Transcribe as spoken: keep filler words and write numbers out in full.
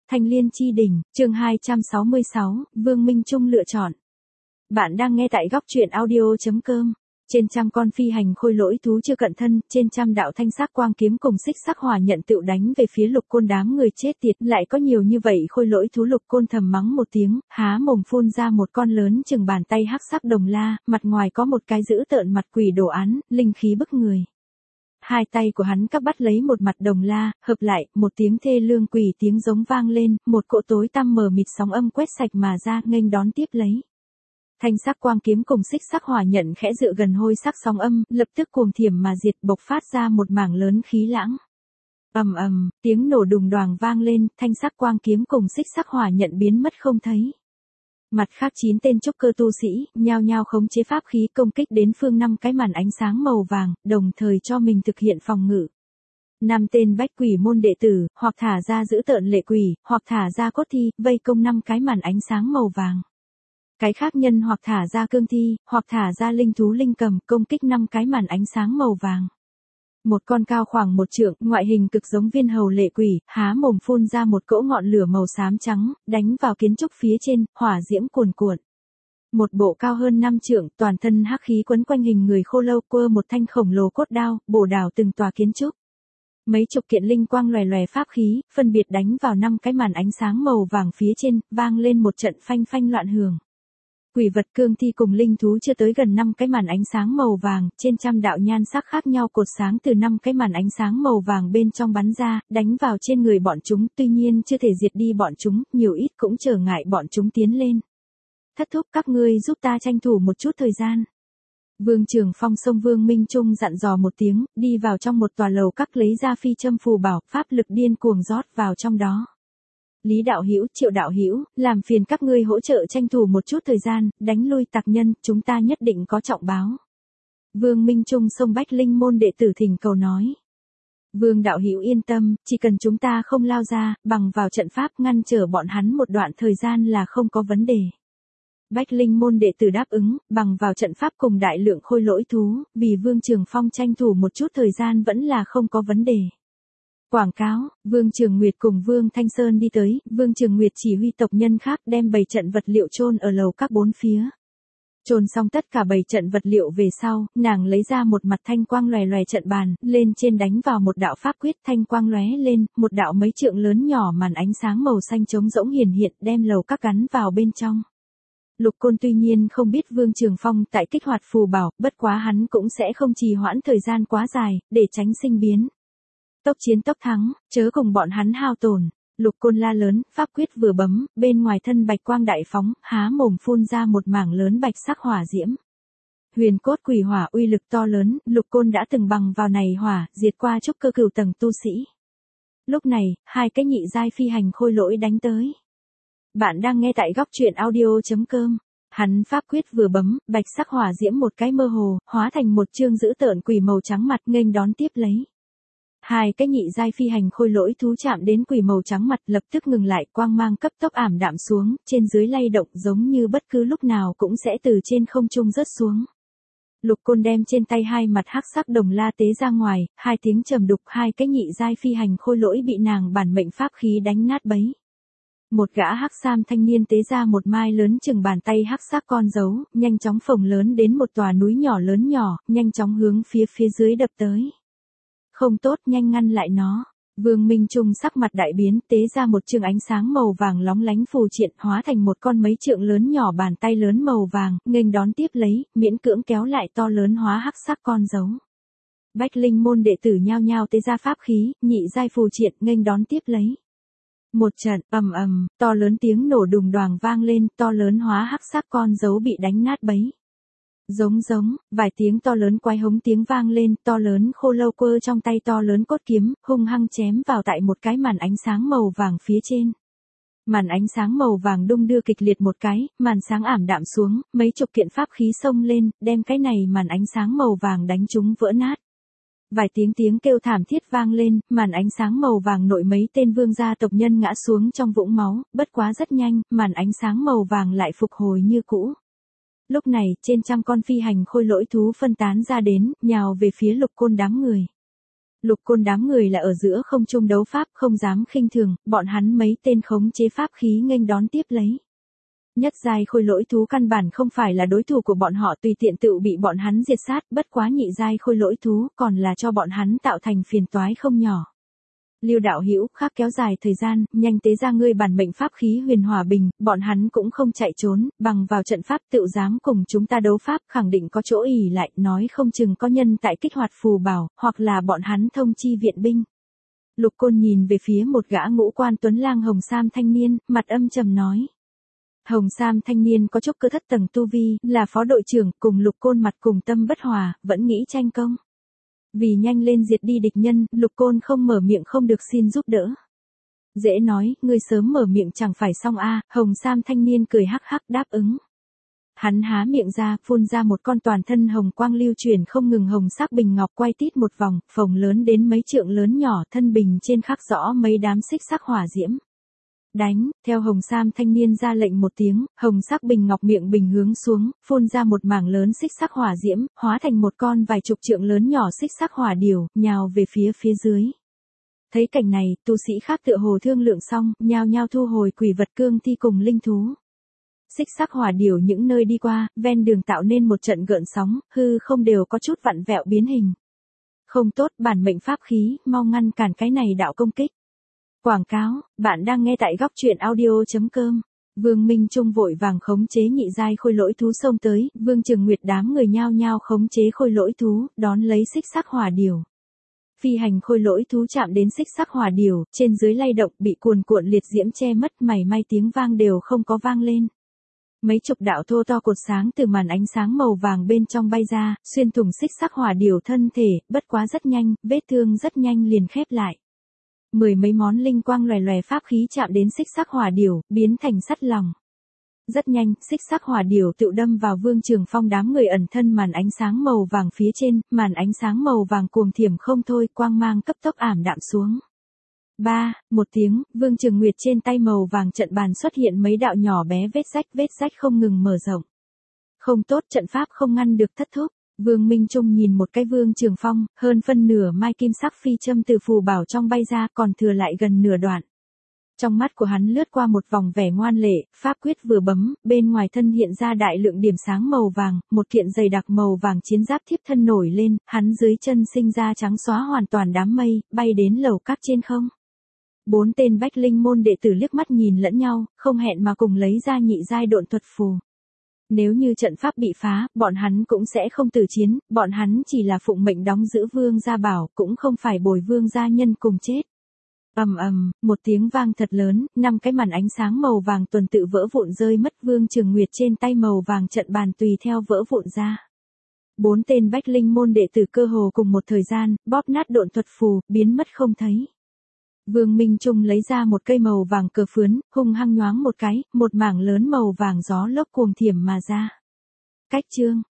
Thanh Liên Chi Đỉnh, chương hai trăm sáu mươi sáu, Vương Minh Trung lựa chọn. Bạn đang nghe tại góc truyện audio.com. Trên trăm con phi hành khôi lỗi thú chưa cận thân, trên trăm đạo thanh sắc quang kiếm cùng xích sắc hỏa nhận tựu đánh về phía Lục Côn đám người chết tiệt, lại có nhiều như vậy khôi lỗi thú. Lục Côn thầm mắng một tiếng, há mồm phun ra một con lớn chừng bàn tay hắc sắc đồng la, mặt ngoài có một cái dữ tợn mặt quỷ đồ án, linh khí bức người. Hai tay của hắn các bắt lấy một mặt đồng la, hợp lại, một tiếng thê lương quỷ tiếng giống vang lên, một cỗ tối tăm mờ mịt sóng âm quét sạch mà ra, nghênh đón tiếp lấy. Thanh sắc quang kiếm cùng xích sắc hỏa nhận khẽ dựa gần hôi sắc sóng âm, lập tức cuồng thiểm mà diệt, bộc phát ra một mảng lớn khí lãng. Ầm ầm, tiếng nổ đùng đoàng vang lên, thanh sắc quang kiếm cùng xích sắc hỏa nhận biến mất không thấy. Mặt khác chín tên trúc cơ tu sĩ, nhao nhao khống chế pháp khí công kích đến phương năm cái màn ánh sáng màu vàng, đồng thời cho mình thực hiện phòng ngự. Năm tên bách quỷ môn đệ tử, hoặc thả ra giữ tợn lệ quỷ, hoặc thả ra cốt thi, vây công năm cái màn ánh sáng màu vàng. Cái khác nhân hoặc thả ra cương thi, hoặc thả ra linh thú linh cầm, công kích năm cái màn ánh sáng màu vàng. Một con cao khoảng một trượng, ngoại hình cực giống viên hầu lệ quỷ, há mồm phun ra một cỗ ngọn lửa màu xám trắng, đánh vào kiến trúc phía trên, hỏa diễm cuồn cuộn. Một bộ cao hơn năm trượng, toàn thân hắc khí quấn quanh hình người khô lâu, quơ một thanh khổng lồ cốt đao, bổ đào từng tòa kiến trúc. Mấy chục kiện linh quang lòe lòe pháp khí, phân biệt đánh vào năm cái màn ánh sáng màu vàng phía trên, vang lên một trận phanh phanh loạn hưởng. Quỷ vật cương thi cùng linh thú chưa tới gần năm cái màn ánh sáng màu vàng, trên trăm đạo nhan sắc khác nhau cột sáng từ năm cái màn ánh sáng màu vàng bên trong bắn ra, đánh vào trên người bọn chúng, tuy nhiên chưa thể diệt đi bọn chúng, nhiều ít cũng trở ngại bọn chúng tiến lên. Thất thúc, các ngươi giúp ta tranh thủ một chút thời gian. Vương Trường Phong xông Vương Minh Trung dặn dò một tiếng, đi vào trong một tòa lầu các lấy ra phi châm phù bảo, pháp lực điên cuồng rót vào trong đó. Lý đạo hữu, Triệu đạo hữu, làm phiền các ngươi hỗ trợ tranh thủ một chút thời gian, đánh lui tặc nhân, chúng ta nhất định có trọng báo. Vương Minh Trung xông Bách Linh môn đệ tử thỉnh cầu nói. Vương đạo hữu yên tâm, chỉ cần chúng ta không lao ra, bằng vào trận pháp ngăn trở bọn hắn một đoạn thời gian là không có vấn đề. Bách Linh môn đệ tử đáp ứng, bằng vào trận pháp cùng đại lượng khôi lỗi thú, vì Vương Trường Phong tranh thủ một chút thời gian vẫn là không có vấn đề. Quảng cáo, Vương Trường Nguyệt cùng Vương Thanh Sơn đi tới, Vương Trường Nguyệt chỉ huy tộc nhân khác đem bày trận vật liệu chôn ở lầu các bốn phía. Chôn xong tất cả bày trận vật liệu về sau, nàng lấy ra một mặt thanh quang lòe lòe trận bàn, lên trên đánh vào một đạo pháp quyết, thanh quang lóe lên, một đạo mấy trượng lớn nhỏ màn ánh sáng màu xanh trống rỗng hiển hiện, đem lầu các gắn vào bên trong. Lục Côn tuy nhiên không biết Vương Trường Phong tại kích hoạt phù bảo, bất quá hắn cũng sẽ không trì hoãn thời gian quá dài, để tránh sinh biến. Tốc chiến tốc thắng, chớ cùng bọn hắn hao tổn. Lục Côn la lớn, pháp quyết vừa bấm, bên ngoài thân bạch quang đại phóng, há mồm phun ra một mảng lớn bạch sắc hỏa diễm. Huyền cốt quỷ hỏa uy lực to lớn, Lục Côn đã từng bằng vào này hỏa, diệt qua trúc cơ cửu tầng tu sĩ. Lúc này, hai cái nhị giai phi hành khôi lỗi đánh tới. Bạn đang nghe tại góc truyện audio.com. Hắn pháp quyết vừa bấm, bạch sắc hỏa diễm một cái mơ hồ, hóa thành một chương dữ tợn quỷ màu trắng mặt nghênh đón tiếp lấy. Hai cái nhị giai phi hành khôi lỗi thú chạm đến quỷ màu trắng mặt lập tức ngừng lại, quang mang cấp tốc ảm đạm xuống, trên dưới lay động giống như bất cứ lúc nào cũng sẽ từ trên không trung rớt xuống. Lục Côn đem trên tay hai mặt hắc sắc đồng la tế ra ngoài, hai tiếng trầm đục, hai cái nhị giai phi hành khôi lỗi bị nàng bản mệnh pháp khí đánh nát bấy. Một gã hắc sam thanh niên tế ra một mai lớn chừng bàn tay hắc sắc con dấu, nhanh chóng phồng lớn đến một tòa núi nhỏ lớn nhỏ, nhanh chóng hướng phía phía dưới đập tới. Không tốt, nhanh ngăn lại nó. Vương Minh Trung sắc mặt đại biến, tế ra một chương ánh sáng màu vàng lóng lánh phù triện, hóa thành một con mấy trượng lớn nhỏ bàn tay lớn màu vàng, nghênh đón tiếp lấy, miễn cưỡng kéo lại to lớn hóa hắc sắc con dấu. Bách Linh môn đệ tử nhao nhao tế ra pháp khí, nhị giai phù triện, nghênh đón tiếp lấy. Một trận, ầm ầm, to lớn tiếng nổ đùng đoàng vang lên, to lớn hóa hắc sắc con dấu bị đánh nát bấy. Giống giống, vài tiếng to lớn quái hống tiếng vang lên, to lớn khô lâu quơ trong tay to lớn cốt kiếm, hung hăng chém vào tại một cái màn ánh sáng màu vàng phía trên. Màn ánh sáng màu vàng đung đưa kịch liệt một cái, màn sáng ảm đạm xuống, mấy chục kiện pháp khí xông lên, đem cái này màn ánh sáng màu vàng đánh chúng vỡ nát. Vài tiếng tiếng kêu thảm thiết vang lên, màn ánh sáng màu vàng nội mấy tên vương gia tộc nhân ngã xuống trong vũng máu, bất quá rất nhanh, màn ánh sáng màu vàng lại phục hồi như cũ. Lúc này, trên trăm con phi hành khôi lỗi thú phân tán ra đến, nhào về phía Lục Côn đám người. Lục Côn đám người là ở giữa không trung đấu pháp, không dám khinh thường, bọn hắn mấy tên khống chế pháp khí nghênh đón tiếp lấy. Nhất giai khôi lỗi thú căn bản không phải là đối thủ của bọn họ, tùy tiện tự bị bọn hắn diệt sát, bất quá nhị giai khôi lỗi thú còn là cho bọn hắn tạo thành phiền toái không nhỏ. Lưu đạo hữu, khác kéo dài thời gian, nhanh tế ra ngươi bản mệnh pháp khí Huyền Hòa Bình, bọn hắn cũng không chạy trốn, bằng vào trận pháp tự dám cùng chúng ta đấu pháp, khẳng định có chỗ ỉ lại, nói không chừng có nhân tại kích hoạt phù bảo, hoặc là bọn hắn thông chi viện binh. Lục Côn nhìn về phía một gã ngũ quan tuấn lang hồng sam thanh niên, mặt âm trầm nói. Hồng sam thanh niên có chút cơ thất tầng tu vi, là phó đội trưởng, cùng Lục Côn mặt cùng tâm bất hòa, vẫn nghĩ tranh công. Vì nhanh lên diệt đi địch nhân, Lục Côn không mở miệng không được xin giúp đỡ. Dễ nói, ngươi sớm mở miệng chẳng phải xong a. À, Hồng sam thanh niên cười hắc hắc đáp ứng. Hắn há miệng ra, phun ra một con toàn thân hồng quang lưu chuyển không ngừng hồng sắc bình ngọc quay tít một vòng, phồng lớn đến mấy trượng lớn nhỏ, thân bình trên khắc rõ mấy đám xích sắc hỏa diễm. Đánh, theo hồng sam thanh niên ra lệnh một tiếng, hồng sắc bình ngọc miệng bình hướng xuống, phun ra một mảng lớn xích sắc hỏa diễm, hóa thành một con vài chục trượng lớn nhỏ xích sắc hỏa điểu, nhào về phía phía dưới. Thấy cảnh này, tu sĩ khác tựa hồ thương lượng xong, nhao nhao thu hồi quỷ vật cương thi cùng linh thú. Xích sắc hỏa điểu những nơi đi qua, ven đường tạo nên một trận gợn sóng, hư không đều có chút vặn vẹo biến hình. Không tốt, bản mệnh pháp khí, mau ngăn cản cái này đạo công kích. Quảng cáo, bạn đang nghe tại góc truyện audio chấm com. Vương Minh Trung vội vàng khống chế nhị giai khôi lỗi thú xông tới, Vương Trường Nguyệt đám người nhao nhao khống chế khôi lỗi thú, đón lấy xích sắc hỏa điểu. Phi hành khôi lỗi thú chạm đến xích sắc hỏa điểu, trên dưới lay động bị cuồn cuộn liệt diễm che mất, mảy may tiếng vang đều không có vang lên. Mấy chục đạo thô to cột sáng từ màn ánh sáng màu vàng bên trong bay ra, xuyên thủng xích sắc hỏa điểu thân thể, bất quá rất nhanh, vết thương rất nhanh liền khép lại. Mười mấy món linh quang lòe lòe pháp khí chạm đến xích sắc hỏa điểu, biến thành sắt lòng. Rất nhanh, xích sắc hỏa điểu tự đâm vào Vương Trường Phong đám người ẩn thân màn ánh sáng màu vàng phía trên, màn ánh sáng màu vàng cuồng thiểm không thôi, quang mang cấp tốc ảm đạm xuống. Ba, một tiếng, Vương Trường Nguyệt trên tay màu vàng trận bàn xuất hiện mấy đạo nhỏ bé vết rách, vết rách không ngừng mở rộng. Không tốt, trận pháp không ngăn được thất thúc. Vương Minh Trung nhìn một cái Vương Trường Phong, hơn phân nửa mai kim sắc phi châm từ phù bảo trong bay ra, còn thừa lại gần nửa đoạn. Trong mắt của hắn lướt qua một vòng vẻ ngoan lệ, pháp quyết vừa bấm, bên ngoài thân hiện ra đại lượng điểm sáng màu vàng, một kiện dày đặc màu vàng chiến giáp thiếp thân nổi lên, hắn dưới chân sinh ra trắng xóa hoàn toàn đám mây, bay đến lầu các trên không. Bốn tên bách linh môn đệ tử liếc mắt nhìn lẫn nhau, không hẹn mà cùng lấy ra nhị giai độn thuật phù. Nếu như trận pháp bị phá, bọn hắn cũng sẽ không từ chiến, bọn hắn chỉ là phụng mệnh đóng giữ vương gia bảo, cũng không phải bồi vương gia nhân cùng chết. Ầm ầm, một tiếng vang thật lớn, năm cái màn ánh sáng màu vàng tuần tự vỡ vụn rơi mất, Vương Trường Nguyệt trên tay màu vàng trận bàn tùy theo vỡ vụn ra. Bốn tên bách linh môn đệ tử cơ hồ cùng một thời gian, bóp nát độn thuật phù, biến mất không thấy. Vương Minh Trung lấy ra một cây màu vàng cờ phướn, hung hăng nhoáng một cái, một mảng lớn màu vàng gió lốc cuồng thiểm mà ra. Cách chương,